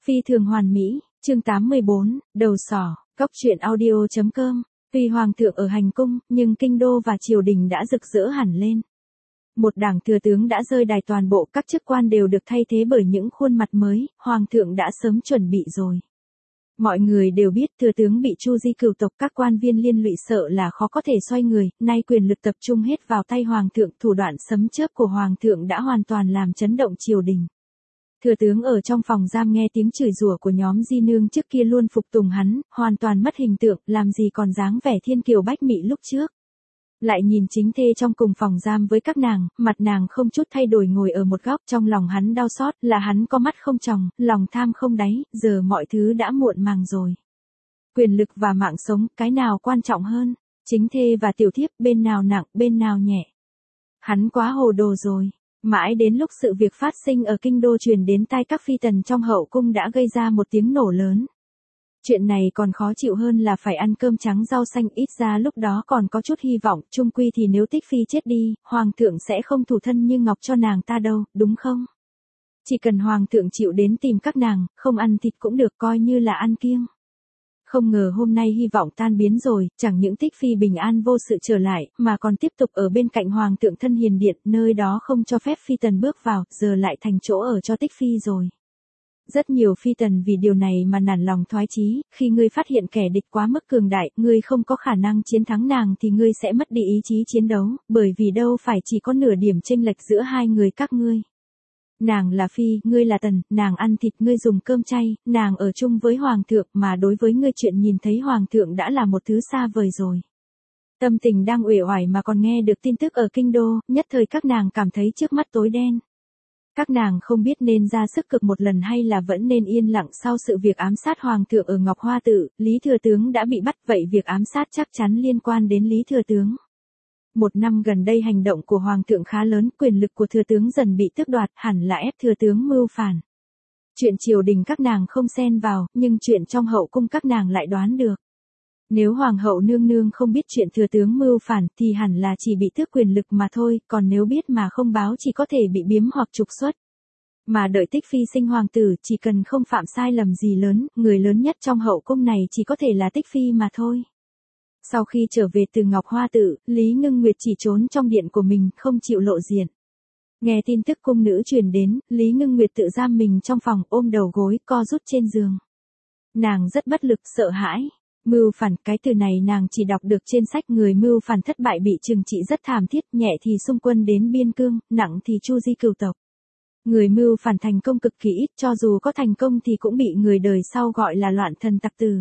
Phi thường hoàn mỹ, chương 84, đầu sỏ, góc truyện audio.com. Tuy hoàng thượng ở hành cung, nhưng kinh đô và triều đình đã rực rỡ hẳn lên. Một đảng thừa tướng đã rơi đài, toàn bộ các chức quan đều được thay thế bởi những khuôn mặt mới, hoàng thượng đã sớm chuẩn bị rồi. Mọi người đều biết thừa tướng bị Chu Di cửu tộc các quan viên liên lụy sợ là khó có thể xoay người, nay quyền lực tập trung hết vào tay hoàng thượng, thủ đoạn sấm chớp của hoàng thượng đã hoàn toàn làm chấn động triều đình. Thừa tướng ở trong phòng giam nghe tiếng chửi rủa của nhóm di nương trước kia luôn phục tùng hắn, hoàn toàn mất hình tượng, làm gì còn dáng vẻ thiên kiều bách mị lúc trước. Lại nhìn chính thê trong cùng phòng giam với các nàng, mặt nàng không chút thay đổi ngồi ở một góc, trong lòng hắn đau xót, là hắn có mắt không tròng, lòng tham không đáy, giờ mọi thứ đã muộn màng rồi. Quyền lực và mạng sống, cái nào quan trọng hơn? Chính thê và tiểu thiếp, bên nào nặng, bên nào nhẹ? Hắn quá hồ đồ rồi. Mãi đến lúc sự việc phát sinh ở kinh đô truyền đến tai các phi tần trong hậu cung đã gây ra một tiếng nổ lớn. Chuyện này còn khó chịu hơn là phải ăn cơm trắng rau xanh, ít ra lúc đó còn có chút hy vọng, chung quy thì nếu Tích Phi chết đi, hoàng thượng sẽ không thủ thân như ngọc cho nàng ta đâu, đúng không? Chỉ cần hoàng thượng chịu đến tìm các nàng, không ăn thịt cũng được, coi như là ăn kiêng. Không ngờ hôm nay hy vọng tan biến rồi, chẳng những Tích Phi bình an vô sự trở lại, mà còn tiếp tục ở bên cạnh hoàng thượng thân hiền điện, nơi đó không cho phép phi tần bước vào, giờ lại thành chỗ ở cho Tích Phi rồi. Rất nhiều phi tần vì điều này mà nản lòng thoái chí, khi ngươi phát hiện kẻ địch quá mức cường đại, ngươi không có khả năng chiến thắng nàng thì ngươi sẽ mất đi ý chí chiến đấu, bởi vì đâu phải chỉ có nửa điểm chênh lệch giữa hai người các ngươi. Nàng là phi, ngươi là tần, nàng ăn thịt, ngươi dùng cơm chay, nàng ở chung với hoàng thượng, mà đối với ngươi chuyện nhìn thấy hoàng thượng đã là một thứ xa vời rồi. Tâm tình đang uể oải mà còn nghe được tin tức ở kinh đô, nhất thời các nàng cảm thấy trước mắt tối đen. Các nàng không biết nên ra sức cực một lần hay là vẫn nên yên lặng. Sau sự việc ám sát hoàng thượng ở Ngọc Hoa Tự, Lý Thừa Tướng đã bị bắt, vậy việc ám sát chắc chắn liên quan đến Lý Thừa Tướng. Một năm gần đây hành động của hoàng thượng khá lớn, quyền lực của thừa tướng dần bị tước đoạt, hẳn là ép thừa tướng mưu phản. Chuyện triều đình các nàng không xen vào, nhưng chuyện trong hậu cung các nàng lại đoán được. Nếu hoàng hậu nương nương không biết chuyện thừa tướng mưu phản thì hẳn là chỉ bị tước quyền lực mà thôi, còn nếu biết mà không báo chỉ có thể bị biếm hoặc trục xuất. Mà đợi Tích Phi sinh hoàng tử, chỉ cần không phạm sai lầm gì lớn, người lớn nhất trong hậu cung này chỉ có thể là Tích Phi mà thôi. Sau khi trở về từ Ngọc Hoa Tự, Lý Ngưng Nguyệt chỉ trốn trong điện của mình, không chịu lộ diện. Nghe tin tức cung nữ truyền đến, Lý Ngưng Nguyệt tự giam mình trong phòng, ôm đầu gối, co rút trên giường. Nàng rất bất lực, sợ hãi. Mưu phản, cái từ này nàng chỉ đọc được trên sách, người mưu phản thất bại bị trừng trị rất thảm thiết, nhẹ thì xung quân đến biên cương, nặng thì Chu Di cửu tộc. Người mưu phản thành công cực kỳ ít, cho dù có thành công thì cũng bị người đời sau gọi là loạn thần tặc tử.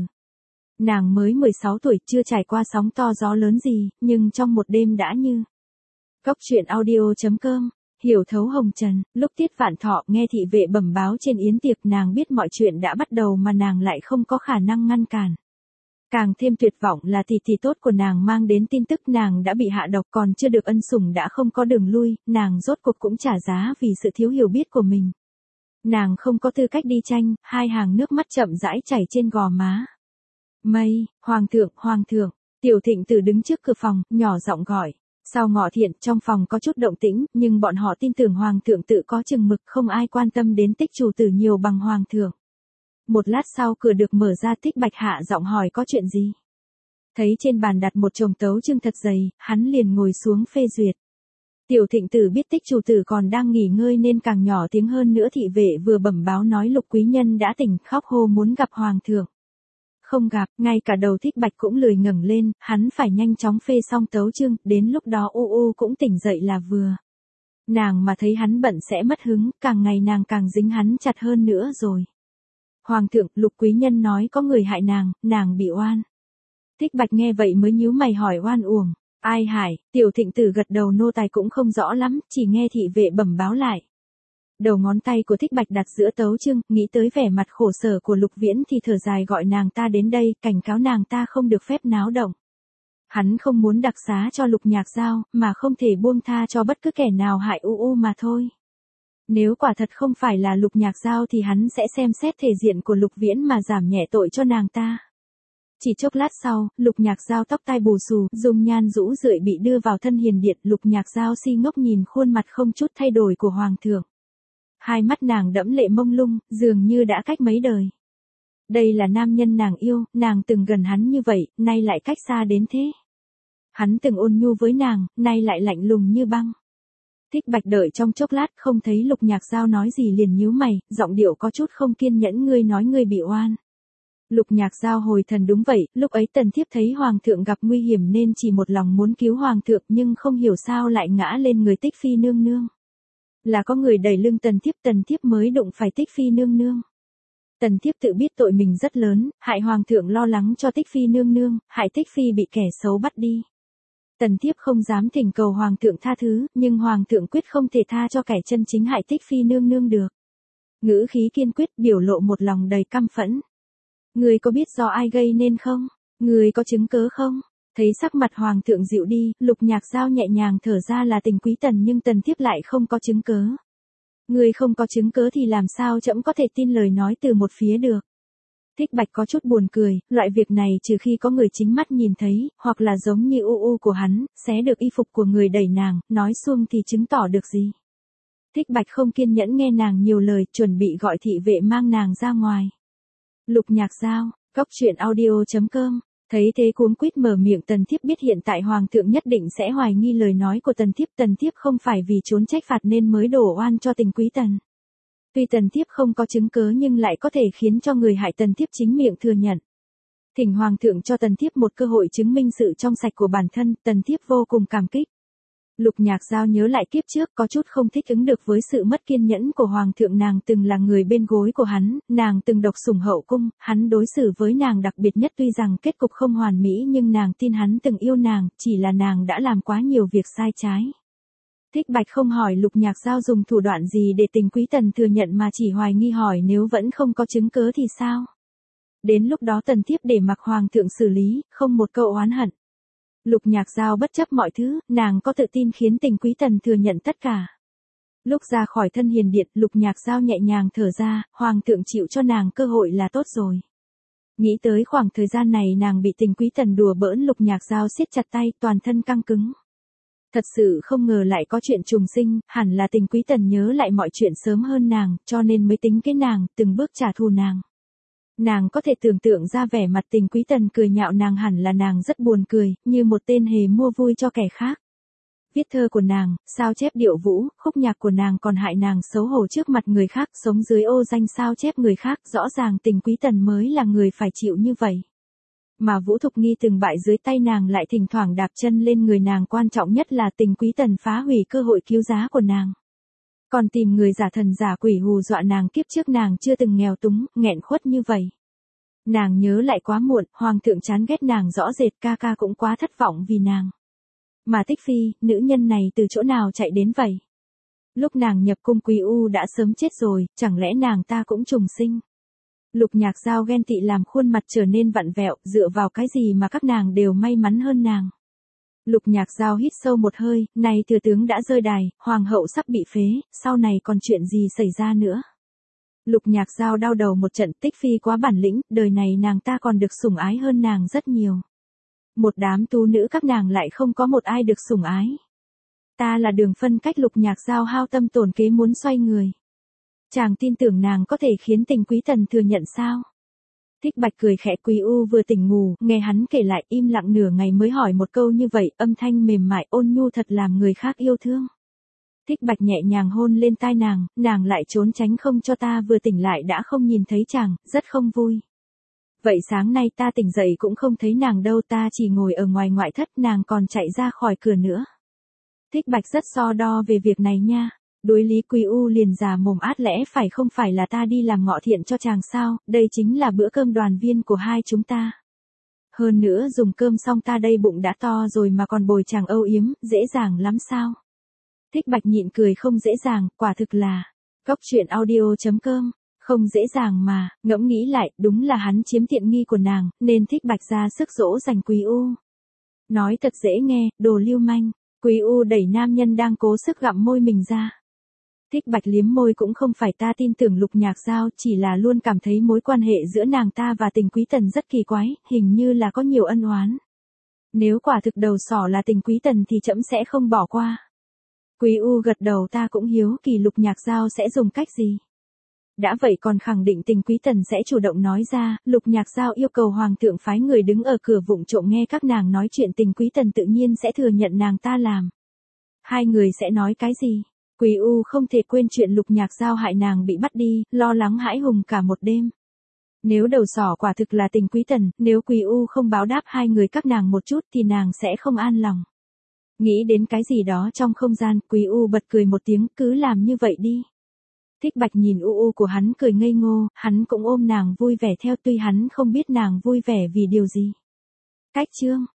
Nàng mới 16 tuổi, chưa trải qua sóng to gió lớn gì, nhưng trong một đêm đã như. Góc truyện audio.com, hiểu thấu hồng trần, lúc Tiết Vạn Thọ nghe thị vệ bẩm báo trên yến tiệc, nàng biết mọi chuyện đã bắt đầu mà nàng lại không có khả năng ngăn cản. Càng thêm tuyệt vọng là tỷ tỷ tốt của nàng mang đến tin tức nàng đã bị hạ độc, còn chưa được ân sủng đã không có đường lui, nàng rốt cuộc cũng trả giá vì sự thiếu hiểu biết của mình. Nàng không có tư cách đi tranh, hai hàng nước mắt chậm rãi chảy trên gò má. Mây, hoàng thượng, Tiểu Thịnh Tử đứng trước cửa phòng, nhỏ giọng gọi. Sau ngọ thiện, trong phòng có chút động tĩnh, nhưng bọn họ tin tưởng hoàng thượng tự có chừng mực, không ai quan tâm đến Tích chủ tử nhiều bằng hoàng thượng. Một lát sau cửa được mở ra, Tích Bạch hạ giọng hỏi có chuyện gì. Thấy trên bàn đặt một chồng tấu chương thật dày, hắn liền ngồi xuống phê duyệt. Tiểu Thịnh Tử biết Tích chủ tử còn đang nghỉ ngơi nên càng nhỏ tiếng hơn nữa, thị vệ vừa bẩm báo nói Lục quý nhân đã tỉnh, khóc hô muốn gặp hoàng thượng. Không gặp, ngay cả đầu Tích Bạch cũng lười ngẩng lên, hắn phải nhanh chóng phê xong tấu chương, đến lúc đó U cũng tỉnh dậy là vừa. Nàng mà thấy hắn bận sẽ mất hứng, càng ngày nàng càng dính hắn chặt hơn nữa rồi. Hoàng thượng, Lục quý nhân nói có người hại nàng bị oan. Tích Bạch nghe vậy mới nhíu mày hỏi oan uổng. Ai hại? Tiểu Thịnh Tử gật đầu, nô tài cũng không rõ lắm, chỉ nghe thị vệ bẩm báo lại. Đầu ngón tay của Tích Bạch đặt giữa tấu chương, nghĩ tới vẻ mặt khổ sở của Lục Viễn thì thở dài gọi nàng ta đến đây, cảnh cáo nàng ta không được phép náo động. Hắn không muốn đặc xá cho Lục Nhạc Giao, mà không thể buông tha cho bất cứ kẻ nào hại mà thôi. Nếu quả thật không phải là Lục Nhạc Giao thì hắn sẽ xem xét thể diện của Lục Viễn mà giảm nhẹ tội cho nàng ta. Chỉ chốc lát sau, Lục Nhạc Giao tóc tai bù xù, dung nhan rũ rượi bị đưa vào thân hiền điện, Lục Nhạc Giao si ngốc nhìn khuôn mặt không chút thay đổi của hoàng thượng. Hai mắt nàng đẫm lệ mông lung, dường như đã cách mấy đời. Đây là nam nhân nàng yêu, nàng từng gần hắn như vậy, nay lại cách xa đến thế. Hắn từng ôn nhu với nàng, nay lại lạnh lùng như băng. Thích Bạch đợi trong chốc lát không thấy Lục Nhạc Giao nói gì liền nhíu mày, giọng điệu có chút không kiên nhẫn, ngươi nói ngươi bị oan. Lục Nhạc Giao hồi thần, đúng vậy, lúc ấy Tần Thiếp thấy Hoàng thượng gặp nguy hiểm nên chỉ một lòng muốn cứu Hoàng thượng nhưng không hiểu sao lại ngã lên người Tích Phi nương nương. Là có người đẩy lưng Tần Thiếp mới đụng phải Tích Phi nương nương. Tần Thiếp tự biết tội mình rất lớn, hại Hoàng thượng lo lắng cho Tích Phi nương nương, hại Tích Phi bị kẻ xấu bắt đi. Tần Thiếp không dám thỉnh cầu Hoàng thượng tha thứ, nhưng Hoàng thượng quyết không thể tha cho kẻ chân chính hại Tích Phi nương nương được. Ngữ khí kiên quyết, biểu lộ một lòng đầy căm phẫn. Người có biết do ai gây nên không? Người có chứng cớ không? Thấy sắc mặt Hoàng thượng dịu đi, Lục Nhạc Giao nhẹ nhàng thở ra, là Tình Quý Tần, nhưng Tần Thiếp lại không có chứng cớ. Người không có chứng cớ thì làm sao trẫm có thể tin lời nói từ một phía được. Thích Bạch có chút buồn cười, loại việc này trừ khi có người chính mắt nhìn thấy, hoặc là giống như u của hắn, xé được y phục của người đẩy nàng, nói xuông thì chứng tỏ được gì. Thích Bạch không kiên nhẫn nghe nàng nhiều lời, chuẩn bị gọi thị vệ mang nàng ra ngoài. Lục Nhạc Giao, goctruyện.audio.com. Thấy thế cuống quýt mở miệng, Tần Thiếp biết hiện tại Hoàng thượng nhất định sẽ hoài nghi lời nói của Tần Thiếp không phải vì trốn trách phạt nên mới đổ oan cho Tình Quý Tần. Tuy Tần Thiếp không có chứng cớ nhưng lại có thể khiến cho người hại Tần Thiếp chính miệng thừa nhận. Thỉnh Hoàng thượng cho Tần Thiếp một cơ hội chứng minh sự trong sạch của bản thân, Tần Thiếp vô cùng cảm kích. Lục Nhạc Giao nhớ lại kiếp trước, có chút không thích ứng được với sự mất kiên nhẫn của Hoàng thượng. Nàng từng là người bên gối của hắn, nàng từng độc sủng hậu cung, hắn đối xử với nàng đặc biệt nhất, tuy rằng kết cục không hoàn mỹ nhưng nàng tin hắn từng yêu nàng, chỉ là nàng đã làm quá nhiều việc sai trái. Thích Bạch không hỏi Lục Nhạc Giao dùng thủ đoạn gì để Tình Quý Tần thừa nhận mà chỉ hoài nghi, hỏi nếu vẫn không có chứng cớ thì sao? Đến lúc đó Tần Thiếp để mặc Hoàng thượng xử lý, không một câu oán hận. Lục Nhạc Giao bất chấp mọi thứ, nàng có tự tin khiến Tình Quý Tần thừa nhận tất cả. Lúc ra khỏi thân hiền điện, Lục Nhạc Giao nhẹ nhàng thở ra, Hoàng thượng chịu cho nàng cơ hội là tốt rồi. Nghĩ tới khoảng thời gian này nàng bị Tình Quý Tần đùa bỡn, Lục Nhạc Giao siết chặt tay, toàn thân căng cứng. Thật sự không ngờ lại có chuyện trùng sinh, hẳn là Tình Quý Tần nhớ lại mọi chuyện sớm hơn nàng, cho nên mới tính kế nàng, từng bước trả thù nàng. Nàng có thể tưởng tượng ra vẻ mặt Tình Quý Tần cười nhạo nàng, hẳn là nàng rất buồn cười, như một tên hề mua vui cho kẻ khác. Viết thơ của nàng, sao chép điệu vũ, khúc nhạc của nàng còn hại nàng xấu hổ trước mặt người khác, sống dưới ô danh sao chép người khác, rõ ràng Tình Quý Tần mới là người phải chịu như vậy. Mà Vũ Thục Nghi từng bại dưới tay nàng lại thỉnh thoảng đạp chân lên người nàng, quan trọng nhất là Tình Quý Tần phá hủy cơ hội cứu giá của nàng. Còn tìm người giả thần giả quỷ hù dọa nàng, kiếp trước nàng chưa từng nghèo túng, nghẹn khuất như vậy. Nàng nhớ lại quá muộn, Hoàng thượng chán ghét nàng rõ rệt, ca ca cũng quá thất vọng vì nàng. Mà Tích Phi, nữ nhân này từ chỗ nào chạy đến vậy? Lúc nàng nhập cung Quý U đã sớm chết rồi, chẳng lẽ nàng ta cũng trùng sinh? Lục Nhạc Giao ghen tị làm khuôn mặt trở nên vặn vẹo, dựa vào cái gì mà các nàng đều may mắn hơn nàng. Lục Nhạc Giao hít sâu một hơi, này thừa tướng đã rơi đài, hoàng hậu sắp bị phế, sau này còn chuyện gì xảy ra nữa. Lục Nhạc Giao đau đầu một trận, Tích Phi quá bản lĩnh, đời này nàng ta còn được sủng ái hơn nàng rất nhiều. Một đám tú nữ các nàng lại không có một ai được sủng ái. Ta là Đường Phân Cách. Lục Nhạc Giao hao tâm tổn kế muốn xoay người. Chàng tin tưởng nàng có thể khiến Tình Quý Tần thừa nhận sao? Thích Bạch cười khẽ, Quý U vừa tỉnh ngủ, nghe hắn kể lại, im lặng nửa ngày mới hỏi một câu như vậy, âm thanh mềm mại ôn nhu thật làm người khác yêu thương. Thích Bạch nhẹ nhàng hôn lên tai nàng lại trốn tránh, không cho ta vừa tỉnh lại đã không nhìn thấy chàng, rất không vui. Vậy sáng nay ta tỉnh dậy cũng không thấy nàng đâu, ta chỉ ngồi ở ngoài ngoại thất, nàng còn chạy ra khỏi cửa nữa. Thích Bạch rất so đo về việc này nha. Đối lý. Quý U liền già mồm át, lẽ phải không phải là ta đi làm ngọ thiện cho chàng sao, đây chính là bữa cơm đoàn viên của hai chúng ta. Hơn nữa dùng cơm xong ta đây bụng đã to rồi mà còn bồi chàng âu yếm, dễ dàng lắm sao? Thích Bạch nhịn cười, không dễ dàng, quả thực là. goctruyện.audio.com. Không dễ dàng mà, ngẫm nghĩ lại, đúng là hắn chiếm tiện nghi của nàng, nên Thích Bạch ra sức dỗ dành Quý U. Nói thật dễ nghe, đồ lưu manh. Quý U đẩy nam nhân đang cố sức gặm môi mình ra. Thích Bạch liếm môi, cũng không phải ta tin tưởng Lục Nhạc Giao, chỉ là luôn cảm thấy mối quan hệ giữa nàng ta và Tình Quý Tần rất kỳ quái, hình như là có nhiều ân oán. Nếu quả thực đầu sỏ là Tình Quý Tần thì trẫm sẽ không bỏ qua. Quý U gật đầu, ta cũng hiếu kỳ Lục Nhạc Giao sẽ dùng cách gì. Đã vậy còn khẳng định Tình Quý Tần sẽ chủ động nói ra, Lục Nhạc Giao yêu cầu Hoàng thượng phái người đứng ở cửa vụng trộm nghe các nàng nói chuyện, Tình Quý Tần tự nhiên sẽ thừa nhận nàng ta làm. Hai người sẽ nói cái gì? Quý U không thể quên chuyện Lục Nhạc Giao hại nàng bị bắt đi, lo lắng hãi hùng cả một đêm. Nếu đầu sỏ quả thực là Tình Quý Tần, nếu Quý U không báo đáp hai người các nàng một chút thì nàng sẽ không an lòng. Nghĩ đến cái gì đó trong không gian, Quý U bật cười một tiếng, cứ làm như vậy đi. Thích Bạch nhìn u của hắn cười ngây ngô, hắn cũng ôm nàng vui vẻ theo, tuy hắn không biết nàng vui vẻ vì điều gì. Cách chương